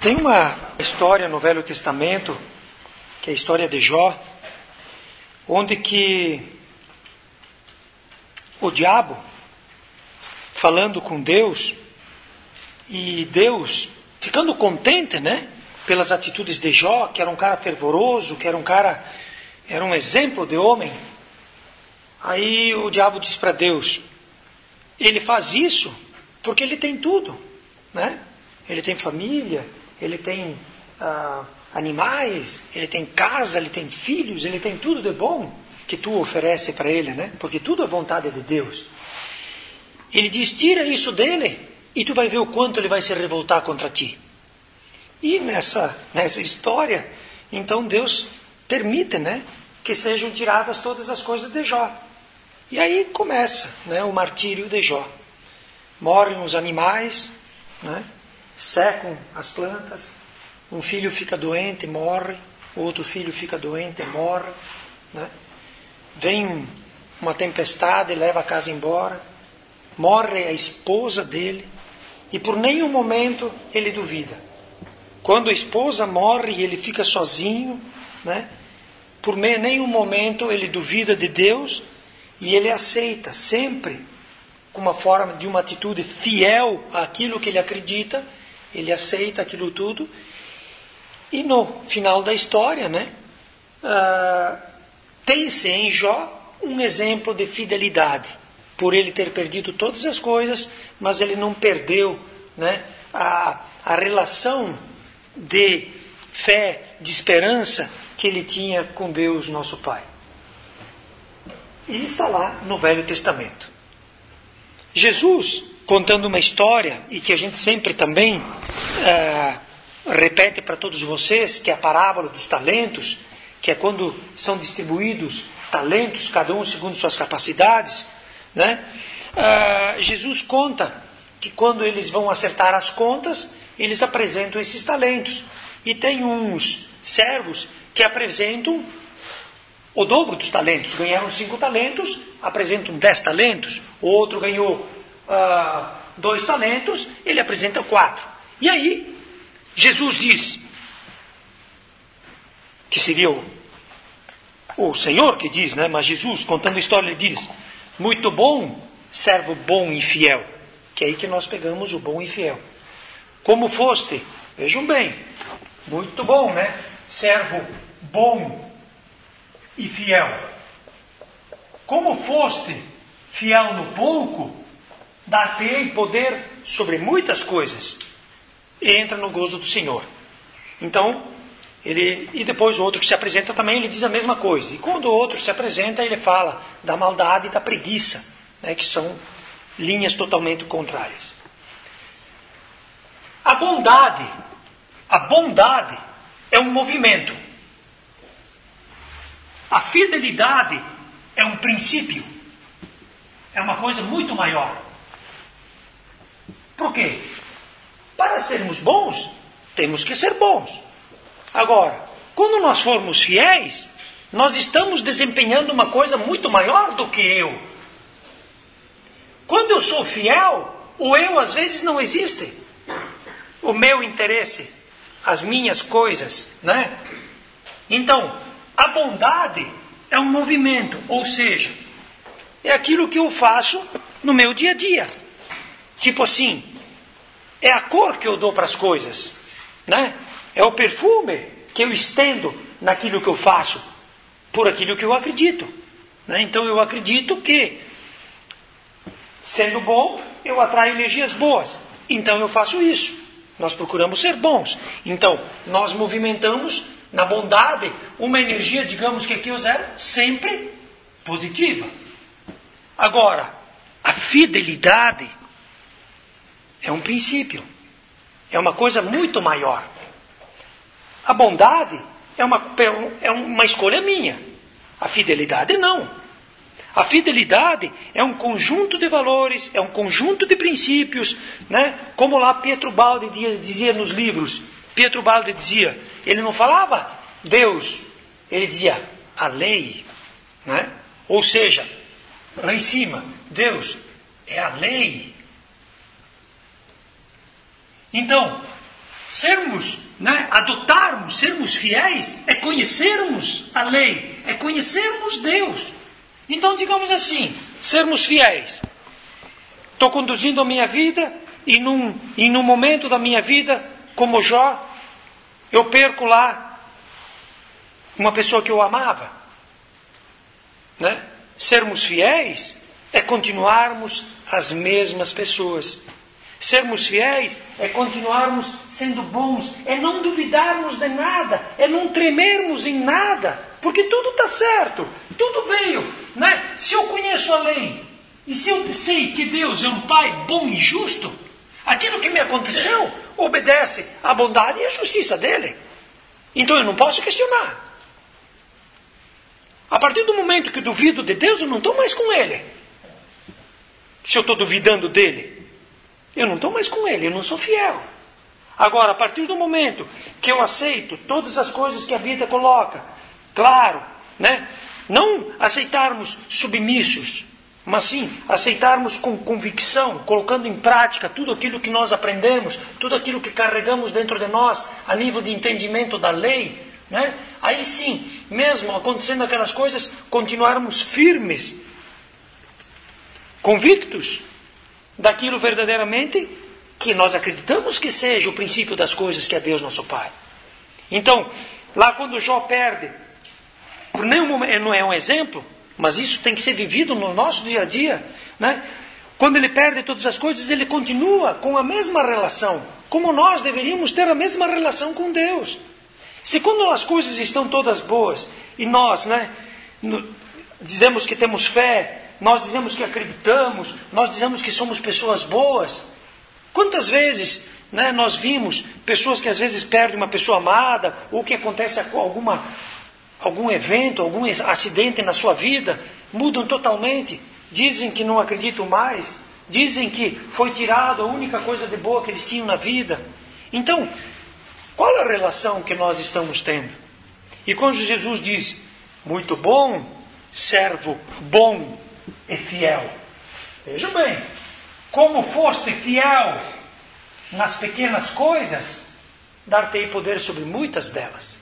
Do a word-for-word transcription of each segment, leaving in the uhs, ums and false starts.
Tem uma história no Velho Testamento, que é a história de Jó, onde que o diabo, falando com Deus, e Deus ficando contente, né, pelas atitudes de Jó, que era um cara fervoroso, que era um cara, era um exemplo de homem. Aí o diabo diz para Deus, ele faz isso porque ele tem tudo, né? Ele tem família, ele tem ah, animais, ele tem casa, ele tem filhos, ele tem tudo de bom que tu oferece para ele, né? Porque tudo é vontade de Deus. Ele diz, tira isso dele e tu vai ver o quanto ele vai se revoltar contra ti. E nessa, nessa história, então Deus permite, né, que sejam tiradas todas as coisas de Jó. E aí começa, né, o martírio de Jó. Morrem os animais, né, secam as plantas, um filho fica doente, morre, o outro filho fica doente, morre, né? Vem uma tempestade, leva a casa embora, morre a esposa dele, e por nenhum momento ele duvida. Quando a esposa morre e ele fica sozinho, né, por nenhum momento ele duvida de Deus, e ele aceita sempre, com uma forma de uma atitude fiel àquilo que ele acredita, ele aceita aquilo tudo. E no final da história, né, uh, tem-se em Jó um exemplo de fidelidade, por ele ter perdido todas as coisas, mas ele não perdeu, né, a, a relação de fé, de esperança que ele tinha com Deus, nosso Pai. E está lá no Velho Testamento. Jesus, contando uma história, e que a gente sempre também uh, repete para todos vocês, que é a parábola dos talentos, que é quando são distribuídos talentos, cada um segundo suas capacidades, né? Uh, Jesus conta que quando eles vão acertar as contas, eles apresentam esses talentos. E tem uns servos que apresentam o dobro dos talentos. Ganharam cinco talentos, apresentam dez talentos. O outro ganhou uh, dois talentos, ele apresenta quatro. E aí, Jesus diz, que seria o, o Senhor que diz, né? Mas Jesus, contando a história, ele diz, muito bom, servo bom e fiel. Que é aí que nós pegamos o bom e fiel. Como foste, vejam bem, muito bom, né? Servo bom e fiel. Como foste fiel no pouco, dar-te-ei poder sobre muitas coisas. E entra no gozo do Senhor. Então, ele, e depois o outro que se apresenta também, ele diz a mesma coisa. E quando o outro se apresenta, ele fala da maldade e da preguiça, né, que são linhas totalmente contrárias. A bondade, a bondade é um movimento. A fidelidade é um princípio. É uma coisa muito maior. Por quê? Para sermos bons, temos que ser bons. Agora, quando nós formos fiéis, nós estamos desempenhando uma coisa muito maior do que eu. Quando eu sou fiel, o eu às vezes não existe. O meu interesse, as minhas coisas, né? Então, a bondade é um movimento, ou seja, é aquilo que eu faço no meu dia a dia. Tipo assim, é a cor que eu dou para as coisas, né? É o perfume que eu estendo naquilo que eu faço, por aquilo que eu acredito, né? Então eu acredito que, sendo bom, eu atraio energias boas. Então eu faço isso. Nós procuramos ser bons. Então, nós movimentamos na bondade uma energia, digamos que aqui eu zero, sempre positiva. Agora, a fidelidade é um princípio. É uma coisa muito maior. A bondade é uma, é uma escolha minha. A fidelidade não. A fidelidade é um conjunto de valores, é um conjunto de princípios, né? Como lá Pietro Baldi dizia, dizia nos livros. Pietro Baldi dizia, ele não falava Deus, ele dizia a lei, né? Ou seja, lá em cima, Deus é a lei. Então, sermos, né, adotarmos, sermos fiéis, é conhecermos a lei, é conhecermos Deus. Então, digamos assim, sermos fiéis. Estou conduzindo a minha vida e num, e num momento da minha vida, como Jó, eu perco lá uma pessoa que eu amava. Né? Sermos fiéis é continuarmos as mesmas pessoas. Sermos fiéis é continuarmos sendo bons, é não duvidarmos de nada, é não tremermos em nada, porque tudo está certo, tudo veio. Né? Se eu conheço a lei, e se eu sei que Deus é um Pai bom e justo, aquilo que me aconteceu obedece à bondade e à justiça dele. Então eu não posso questionar. A partir do momento que eu duvido de Deus, eu não estou mais com Ele. Se eu estou duvidando dele, eu não estou mais com Ele, eu não sou fiel. Agora, a partir do momento que eu aceito todas as coisas que a vida coloca, claro, né? Não aceitarmos submissos, mas sim aceitarmos com convicção, colocando em prática tudo aquilo que nós aprendemos, tudo aquilo que carregamos dentro de nós, a nível de entendimento da lei, né? Aí sim, mesmo acontecendo aquelas coisas, continuarmos firmes, convictos daquilo verdadeiramente que nós acreditamos que seja o princípio das coisas, que é Deus nosso Pai. Então, lá quando Jó perde, não é um exemplo, mas isso tem que ser vivido no nosso dia a dia, né? Quando ele perde todas as coisas, ele continua com a mesma relação, como nós deveríamos ter a mesma relação com Deus. Se quando as coisas estão todas boas, e nós, né, dizemos que temos fé, nós dizemos que acreditamos, nós dizemos que somos pessoas boas, quantas vezes, né, nós vimos pessoas que às vezes perdem uma pessoa amada, ou que acontece alguma, algum evento, algum acidente na sua vida, mudam totalmente, dizem que não acreditam mais, dizem que foi tirado a única coisa de boa que eles tinham na vida. Então, qual a relação que nós estamos tendo? E quando Jesus diz, muito bom, servo bom e fiel. Veja bem, como foste fiel nas pequenas coisas, dar-te-ei poder sobre muitas delas.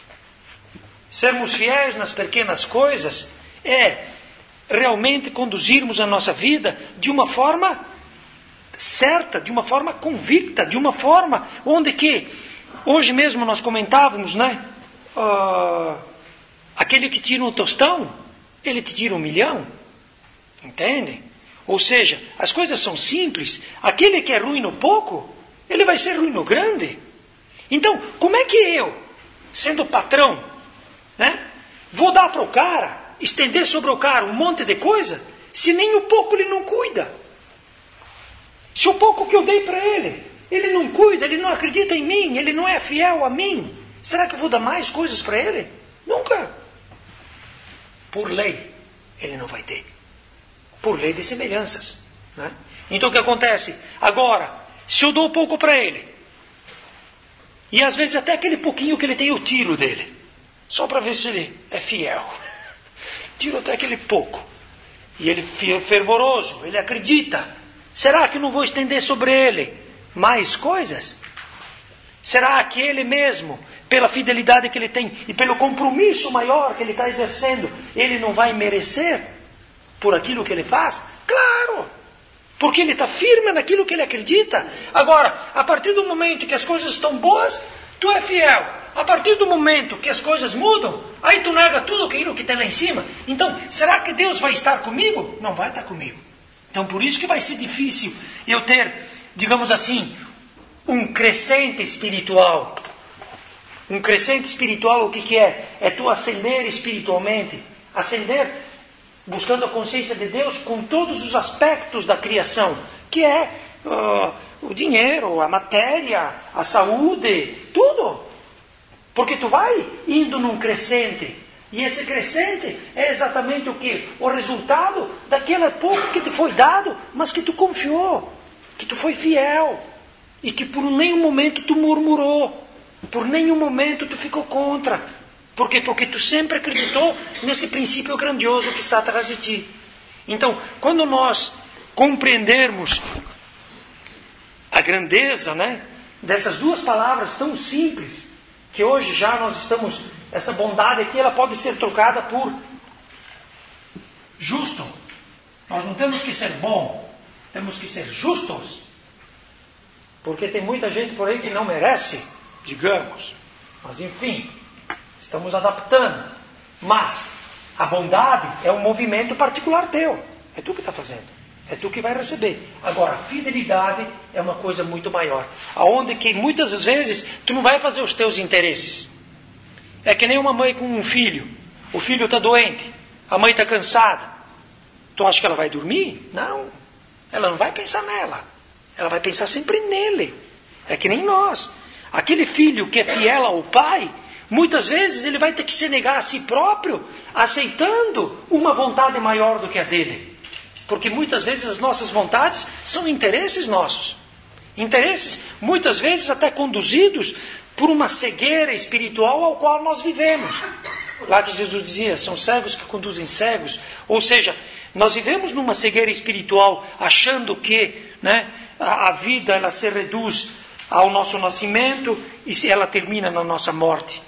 Sermos fiéis nas pequenas coisas é realmente conduzirmos a nossa vida de uma forma certa, de uma forma convicta, de uma forma onde que, hoje mesmo nós comentávamos, né? Uh, aquele que tira um tostão, ele te tira um milhão. Entende? Ou seja, as coisas são simples. Aquele que é ruim no pouco, ele vai ser ruim no grande. Então, como é que eu, sendo patrão, né, vou dar para o cara, estender sobre o cara um monte de coisa, se nem o pouco ele não cuida? Se o pouco que eu dei para ele, ele não cuida, ele não acredita em mim, ele não é fiel a mim, será que eu vou dar mais coisas para ele? Nunca. Por lei, ele não vai ter. Por lei de semelhanças. Né? Então o que acontece? Agora, se eu dou pouco para ele, e às vezes até aquele pouquinho que ele tem, eu tiro dele, só para ver se ele é fiel. Tiro até aquele pouco. E ele é fervoroso, ele acredita. Será que não vou estender sobre ele mais coisas? Será que ele mesmo, pela fidelidade que ele tem e pelo compromisso maior que ele está exercendo, ele não vai merecer por aquilo que ele faz? Claro! Porque ele está firme naquilo que ele acredita. Agora, a partir do momento que as coisas estão boas, tu é fiel. A partir do momento que as coisas mudam, aí tu nega tudo aquilo que tem lá em cima. Então, será que Deus vai estar comigo? Não vai estar comigo. Então, por isso que vai ser difícil eu ter, digamos assim, um crescente espiritual. Um crescente espiritual, o que, que é? É tu ascender espiritualmente. Ascender buscando a consciência de Deus com todos os aspectos da criação, que é uh, o dinheiro, a matéria, a saúde, tudo. Porque tu vai indo num crescente. E esse crescente é exatamente o quê? O resultado daquele pouco que te foi dado, mas que tu confiou, que tu foi fiel. E que por nenhum momento tu murmurou, por nenhum momento tu ficou contra. Por quê? Porque tu sempre acreditou nesse princípio grandioso que está atrás de ti. Então, quando nós compreendermos a grandeza, né, dessas duas palavras tão simples, que hoje já nós estamos, essa bondade aqui, ela pode ser trocada por justo. Nós não temos que ser bom, temos que ser justos. Porque tem muita gente por aí que não merece, digamos. Mas enfim, estamos adaptando. Mas a bondade é um movimento particular teu. É tu que está fazendo. É tu que vai receber. Agora, a fidelidade é uma coisa muito maior. Aonde que muitas vezes tu não vai fazer os teus interesses. É que nem uma mãe com um filho. O filho está doente. A mãe está cansada. Tu acha que ela vai dormir? Não. Ela não vai pensar nela. Ela vai pensar sempre nele. É que nem nós. Aquele filho que é fiel ao pai, muitas vezes ele vai ter que se negar a si próprio, aceitando uma vontade maior do que a dele. Porque muitas vezes as nossas vontades são interesses nossos. Interesses, muitas vezes até conduzidos por uma cegueira espiritual ao qual nós vivemos. Lá que Jesus dizia, são cegos que conduzem cegos. Ou seja, nós vivemos numa cegueira espiritual, achando que, né, a vida ela se reduz ao nosso nascimento e ela termina na nossa morte.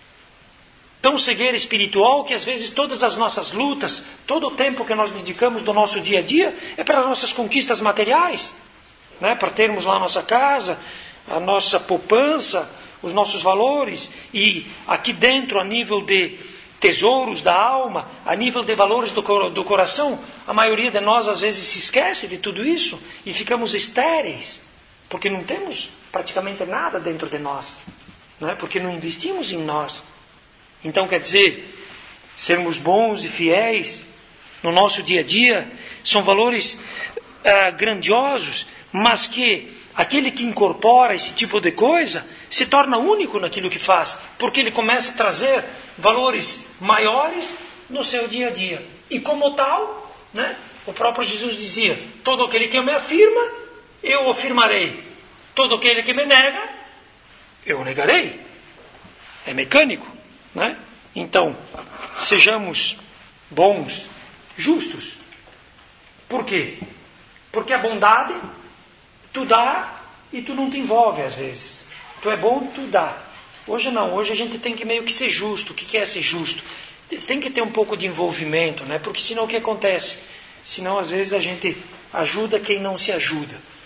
Tão cegueira espiritual que às vezes todas as nossas lutas, todo o tempo que nós dedicamos do nosso dia a dia é para as nossas conquistas materiais, né? Para termos lá a nossa casa, a nossa poupança, os nossos valores, e aqui dentro a nível de tesouros da alma, a nível de valores do, do coração, a maioria de nós às vezes se esquece de tudo isso e ficamos estéreis, porque não temos praticamente nada dentro de nós, não é? Porque não investimos em nós. Então quer dizer, sermos bons e fiéis no nosso dia a dia são valores ah, grandiosos, mas que aquele que incorpora esse tipo de coisa se torna único naquilo que faz, porque ele começa a trazer valores maiores no seu dia a dia. E como tal, né, o próprio Jesus dizia, todo aquele que me afirma, eu o afirmarei. Todo aquele que me nega, eu o negarei. É mecânico, né? Então, sejamos bons, justos. Por quê? Porque a bondade, tu dá e tu não te envolve às vezes. Tu é bom, tu dá. Hoje não, hoje a gente tem que meio que ser justo. O que é ser justo? Tem que ter um pouco de envolvimento, né? Porque senão o que acontece? Senão às vezes a gente ajuda quem não se ajuda.